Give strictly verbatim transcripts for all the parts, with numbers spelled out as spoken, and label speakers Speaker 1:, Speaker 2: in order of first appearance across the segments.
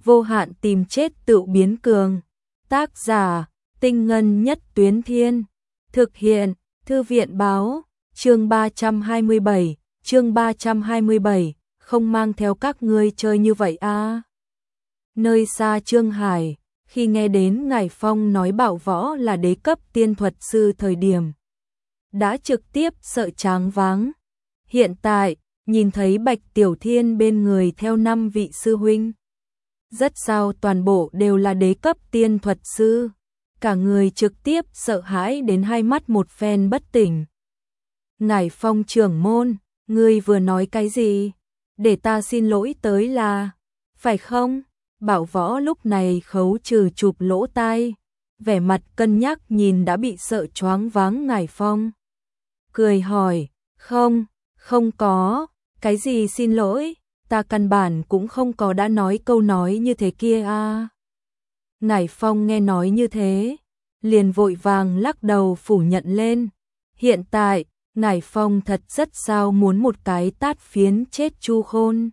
Speaker 1: vô hạn tìm chết tự biến cường. Tác giả, Tinh Ngân Nhất Tuyến Thiên. Thực hiện, Thư viện Báo. Chương ba trăm hai mươi bảy, chương ba trăm hai mươi bảy, không mang theo các ngươi chơi như vậy à. Nơi xa Trương Hải, khi nghe đến Ngải Phong nói Bảo Võ là đế cấp tiên thuật sư thời điểm, đã trực tiếp sợ choáng váng. Hiện tại, nhìn thấy Bạch Tiểu Thiên bên người theo năm vị sư huynh. Rất sao toàn bộ đều là đế cấp tiên thuật sư. Cả người trực tiếp sợ hãi đến hai mắt một phen bất tỉnh. Ngải Phong trưởng môn, ngươi vừa nói cái gì? Để ta xin lỗi tới là, phải không? Bảo Võ lúc này khấu trừ chụp lỗ tai, vẻ mặt cân nhắc nhìn đã bị sợ choáng váng Ngải Phong. Cười hỏi, không, không có, cái gì xin lỗi, ta căn bản cũng không có đã nói câu nói như thế kia à. Ngải Phong nghe nói như thế, liền vội vàng lắc đầu phủ nhận lên. Hiện tại, Ngải Phong thật rất sao muốn một cái tát phiến chết Chu Khôn.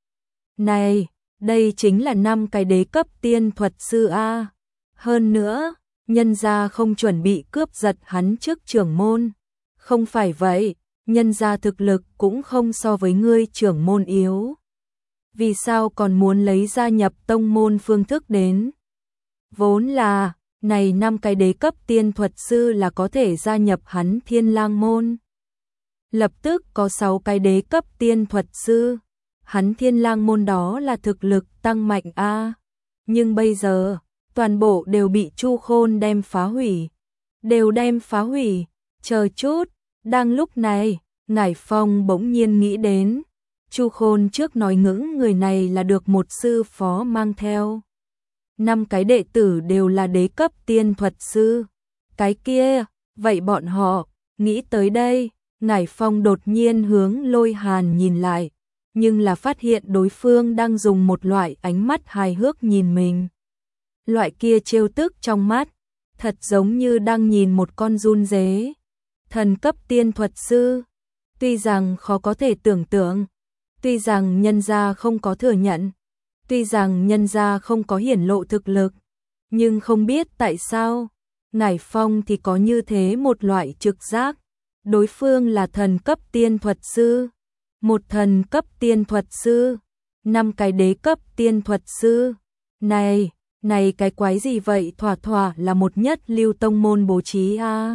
Speaker 1: Này, đây chính là năm cái đế cấp tiên thuật sư a. Hơn nữa, nhân gia không chuẩn bị cướp giật hắn trước trưởng môn. Không phải vậy, nhân gia thực lực cũng không so với ngươi trưởng môn yếu. Vì sao còn muốn lấy gia nhập tông môn phương thức đến? Vốn là, này năm cái đế cấp tiên thuật sư là có thể gia nhập hắn Thiên Lang môn. Lập tức có sáu cái đế cấp tiên thuật sư. Hắn Thiên Lang môn đó là thực lực tăng mạnh a. Nhưng bây giờ, toàn bộ đều bị Chu Khôn đem phá hủy. Đều đem phá hủy. Chờ chút, đang lúc này, Ngải Phong bỗng nhiên nghĩ đến. Chu Khôn trước nói ngững người này là được một sư phó mang theo. Năm cái đệ tử đều là đế cấp tiên thuật sư. Cái kia, vậy bọn họ, nghĩ tới đây, Ngải Phong đột nhiên hướng Lôi Hàn nhìn lại, nhưng là phát hiện đối phương đang dùng một loại ánh mắt hài hước nhìn mình. Loại kia trêu tức trong mắt, thật giống như đang nhìn một con giun dế. Thần cấp tiên thuật sư, tuy rằng khó có thể tưởng tượng, tuy rằng nhân gia không có thừa nhận, tuy rằng nhân gia không có hiển lộ thực lực, nhưng không biết tại sao, Ngải Phong thì có như thế một loại trực giác. Đối phương là thần cấp tiên thuật sư, một thần cấp tiên thuật sư, năm cái đế cấp tiên thuật sư. Này, này cái quái gì vậy, thỏa thỏa là một nhất lưu tông môn bố trí a. À.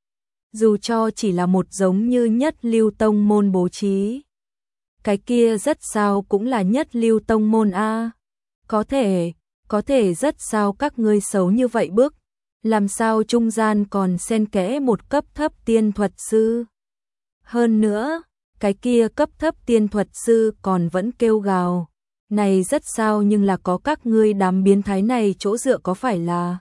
Speaker 1: Dù cho chỉ là một giống như nhất lưu tông môn bố trí, cái kia rất sao cũng là nhất lưu tông môn a. À. Có thể, có thể rất sao các ngươi xấu như vậy bước. Làm sao trung gian còn xen kẽ một cấp thấp tiên thuật sư? Hơn nữa, cái kia cấp thấp tiên thuật sư còn vẫn kêu gào. Này rất sao nhưng là có các ngươi đám biến thái này chỗ dựa có phải là?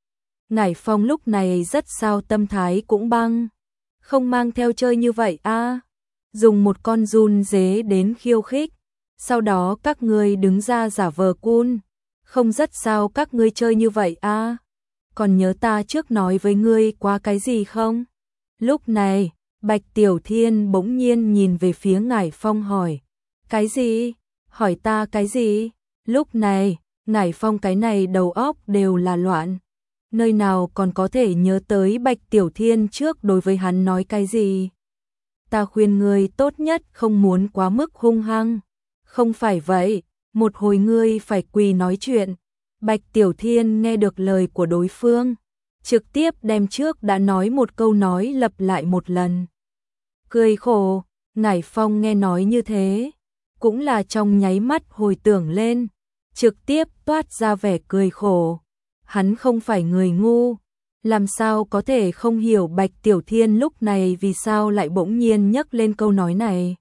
Speaker 1: Ngải Phong lúc này rất sao tâm thái cũng băng. Không mang theo chơi như vậy a. À. Dùng một con giun dế đến khiêu khích. Sau đó các ngươi đứng ra giả vờ cool. Không rất sao các ngươi chơi như vậy a. À. Còn nhớ ta trước nói với ngươi qua cái gì không? Lúc này, Bạch Tiểu Thiên bỗng nhiên nhìn về phía Ngải Phong hỏi. Cái gì? Hỏi ta cái gì? Lúc này, Ngải Phong cái này đầu óc đều là loạn. Nơi nào còn có thể nhớ tới Bạch Tiểu Thiên trước đối với hắn nói cái gì? Ta khuyên ngươi tốt nhất không muốn quá mức hung hăng. Không phải vậy, một hồi ngươi phải quỳ nói chuyện. Bạch Tiểu Thiên nghe được lời của đối phương, trực tiếp đem trước đã nói một câu nói lặp lại một lần. Cười khổ, Ngải Phong nghe nói như thế, cũng là trong nháy mắt hồi tưởng lên, trực tiếp toát ra vẻ cười khổ. Hắn không phải người ngu, làm sao có thể không hiểu Bạch Tiểu Thiên lúc này vì sao lại bỗng nhiên nhắc lên câu nói này.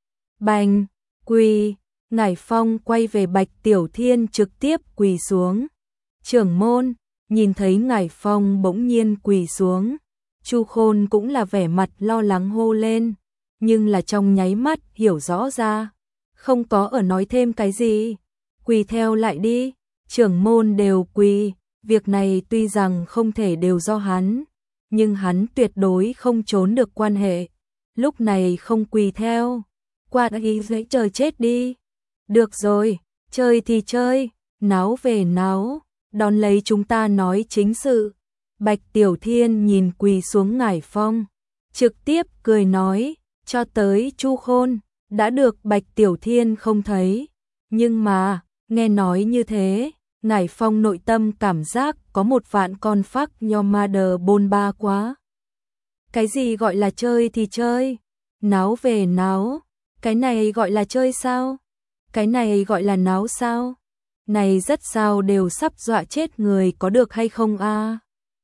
Speaker 1: Bành, quỳ. Ngải Phong quay về Bạch Tiểu Thiên trực tiếp quỳ xuống. Trưởng môn, nhìn thấy Ngải Phong bỗng nhiên quỳ xuống, Chu Khôn cũng là vẻ mặt lo lắng hô lên, nhưng là trong nháy mắt hiểu rõ ra, không có ở nói thêm cái gì, quỳ theo lại đi, trưởng môn đều quỳ, việc này tuy rằng không thể đều do hắn, nhưng hắn tuyệt đối không trốn được quan hệ, lúc này không quỳ theo, qua ý dễ chờ chết đi. Được rồi, chơi thì chơi, náo về náo, đón lấy chúng ta nói chính sự. Bạch Tiểu Thiên nhìn quỳ xuống Ngải Phong, trực tiếp cười nói, cho tới Chu Khôn, đã được Bạch Tiểu Thiên không thấy. Nhưng mà, nghe nói như thế, Ngải Phong nội tâm cảm giác có một vạn con phắc nho ma đờ bôn ba quá. Cái gì gọi là chơi thì chơi, náo về náo, cái này gọi là chơi sao? Cái này gọi là náo sao? Này rất sao đều sắp dọa chết người có được hay không a?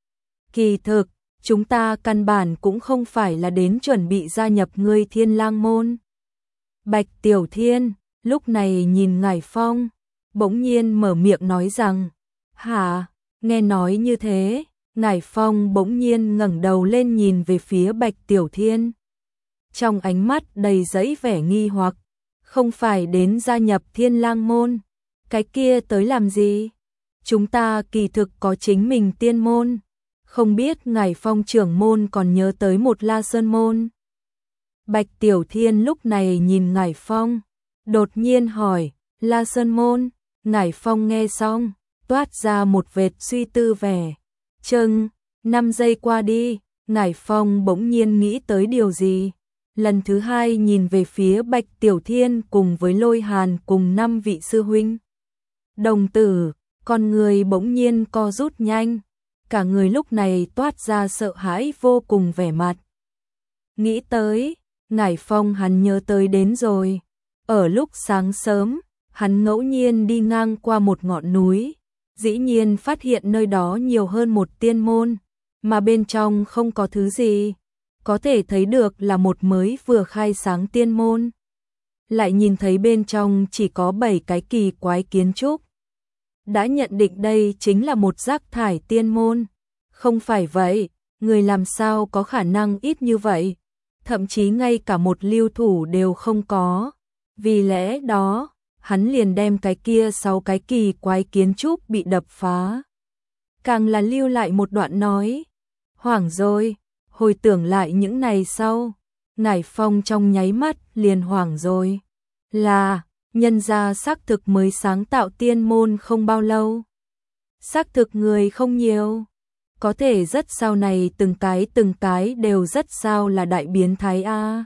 Speaker 1: Kỳ thực, chúng ta căn bản cũng không phải là đến chuẩn bị gia nhập ngươi Thiên Lang môn. Bạch Tiểu Thiên lúc này nhìn Ngải Phong, bỗng nhiên mở miệng nói rằng, hả? Nghe nói như thế, Ngải Phong bỗng nhiên ngẩng đầu lên nhìn về phía Bạch Tiểu Thiên. Trong ánh mắt đầy dẫy vẻ nghi hoặc, không phải đến gia nhập Thiên Lang môn, cái kia tới làm gì? Chúng ta kỳ thực có chính mình tiên môn, không biết Ngải Phong trưởng môn còn nhớ tới một La Sơn môn. Bạch Tiểu Thiên lúc này nhìn Ngải Phong, đột nhiên hỏi, La Sơn môn? Ngải Phong nghe xong, toát ra một vệt suy tư vẻ. Chừng, năm giây qua đi, Ngải Phong bỗng nhiên nghĩ tới điều gì. Lần thứ hai nhìn về phía Bạch Tiểu Thiên cùng với Lôi Hàn cùng năm vị sư huynh. Đồng tử, con người bỗng nhiên co rút nhanh, cả người lúc này toát ra sợ hãi vô cùng vẻ mặt. Nghĩ tới, Ngải Phong hắn nhớ tới đến rồi. Ở lúc sáng sớm, hắn ngẫu nhiên đi ngang qua một ngọn núi, dĩ nhiên phát hiện nơi đó nhiều hơn một tiên môn, mà bên trong không có thứ gì. Có thể thấy được là một mới vừa khai sáng tiên môn. Lại nhìn thấy bên trong chỉ có bảy cái kỳ quái kiến trúc. Đã nhận định đây chính là một rác thải tiên môn. Không phải vậy, người làm sao có khả năng ít như vậy. Thậm chí ngay cả một lưu thủ đều không có. Vì lẽ đó, hắn liền đem cái kia sáu cái kỳ quái kiến trúc bị đập phá. Càng là lưu lại một đoạn nói. Hoảng rồi. Hồi tưởng lại những này sau, Ngải Phong trong nháy mắt liền hoảng rồi. Là, nhân gia xác thực mới sáng tạo tiên môn không bao lâu. Xác thực người không nhiều. Có thể rất sau này từng cái từng cái đều rất sao là đại biến thái a.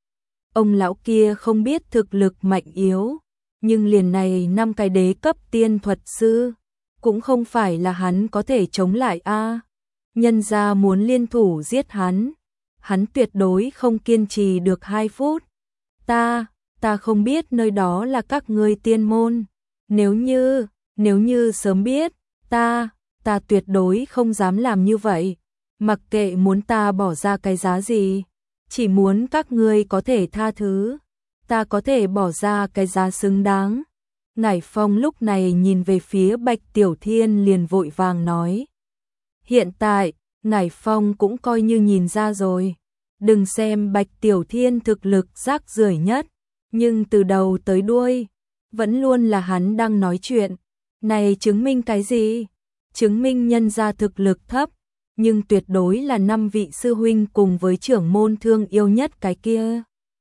Speaker 1: Ông lão kia không biết thực lực mạnh yếu, nhưng liền này năm cái đế cấp tiên thuật sư, cũng không phải là hắn có thể chống lại a. Nhân gia muốn liên thủ giết hắn, hắn tuyệt đối không kiên trì được hai phút. Ta, ta không biết nơi đó là các ngươi tiên môn. Nếu như, nếu như sớm biết, ta, ta tuyệt đối không dám làm như vậy. Mặc kệ muốn ta bỏ ra cái giá gì, chỉ muốn các ngươi có thể tha thứ, ta có thể bỏ ra cái giá xứng đáng. Ngải Phong lúc này nhìn về phía Bạch Tiểu Thiên liền vội vàng nói. Hiện tại, Ngải Phong cũng coi như nhìn ra rồi. Đừng xem Bạch Tiểu Thiên thực lực rác rưởi nhất, nhưng từ đầu tới đuôi, vẫn luôn là hắn đang nói chuyện. Này chứng minh cái gì? Chứng minh nhân gia thực lực thấp, nhưng tuyệt đối là năm vị sư huynh cùng với trưởng môn thương yêu nhất cái kia.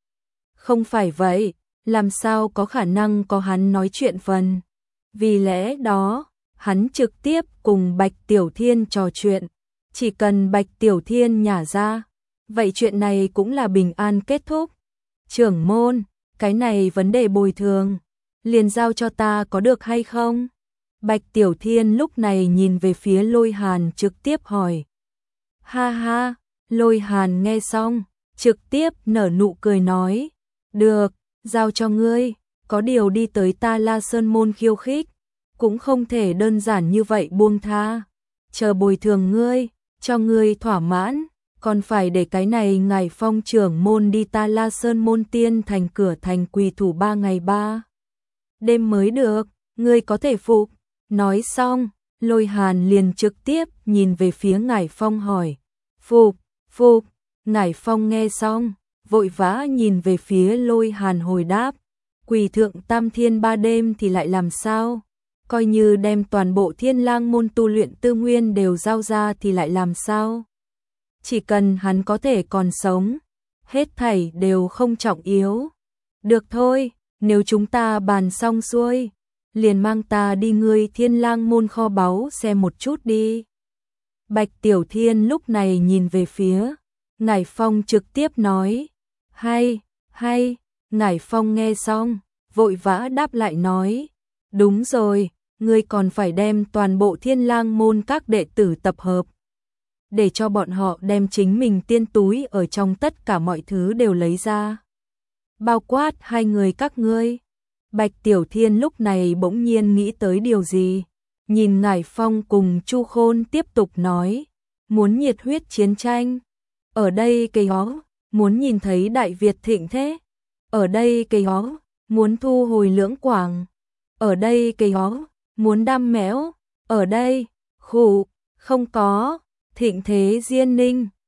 Speaker 1: Không phải vậy, làm sao có khả năng có hắn nói chuyện phần. Vì lẽ đó, hắn trực tiếp cùng Bạch Tiểu Thiên trò chuyện. Chỉ cần Bạch Tiểu Thiên nhả ra, vậy chuyện này cũng là bình an kết thúc. Trưởng môn, cái này vấn đề bồi thường, liền giao cho ta có được hay không? Bạch Tiểu Thiên lúc này nhìn về phía Lôi Hàn trực tiếp hỏi. Ha ha, Lôi Hàn nghe xong, trực tiếp nở nụ cười nói. Được, giao cho ngươi, có điều đi tới ta La Sơn môn khiêu khích, cũng không thể đơn giản như vậy buông tha. Chờ bồi thường ngươi, cho ngươi thỏa mãn, còn phải để cái này Ngải Phong trưởng môn đi ta La Sơn môn tiên thành cửa thành quỳ thủ ba ngày ba đêm mới được, ngươi có thể phục. Nói xong, Lôi Hàn liền trực tiếp nhìn về phía Ngải Phong hỏi. Phục, phục, Ngải Phong nghe xong, vội vã nhìn về phía Lôi Hàn hồi đáp. Quỳ thượng tam thiên ba đêm thì lại làm sao? Coi như đem toàn bộ Thiên Lang môn tu luyện tư nguyên đều giao ra thì lại làm sao? Chỉ cần hắn có thể còn sống, hết thảy đều không trọng yếu. Được thôi, nếu chúng ta bàn xong xuôi, liền mang ta đi ngươi Thiên Lang môn kho báu xem một chút đi. Bạch Tiểu Thiên lúc này nhìn về phía Ngải Phong trực tiếp nói, hay, hay, Ngải Phong nghe xong, vội vã đáp lại nói, đúng rồi, ngươi còn phải đem toàn bộ Thiên Lang môn các đệ tử tập hợp, để cho bọn họ đem chính mình tiên túi ở trong tất cả mọi thứ đều lấy ra. Bao quát hai người các ngươi. Bạch Tiểu Thiên lúc này bỗng nhiên nghĩ tới điều gì, nhìn Ngải Phong cùng Chu Khôn tiếp tục nói, muốn nhiệt huyết chiến tranh, ở đây cây hó, muốn nhìn thấy Đại Việt thịnh thế, ở đây cây hó, muốn thu hồi Lưỡng Quảng, ở đây cây hó, muốn đam mẽo, ở đây, khủ, không có, thịnh thế Diên Ninh,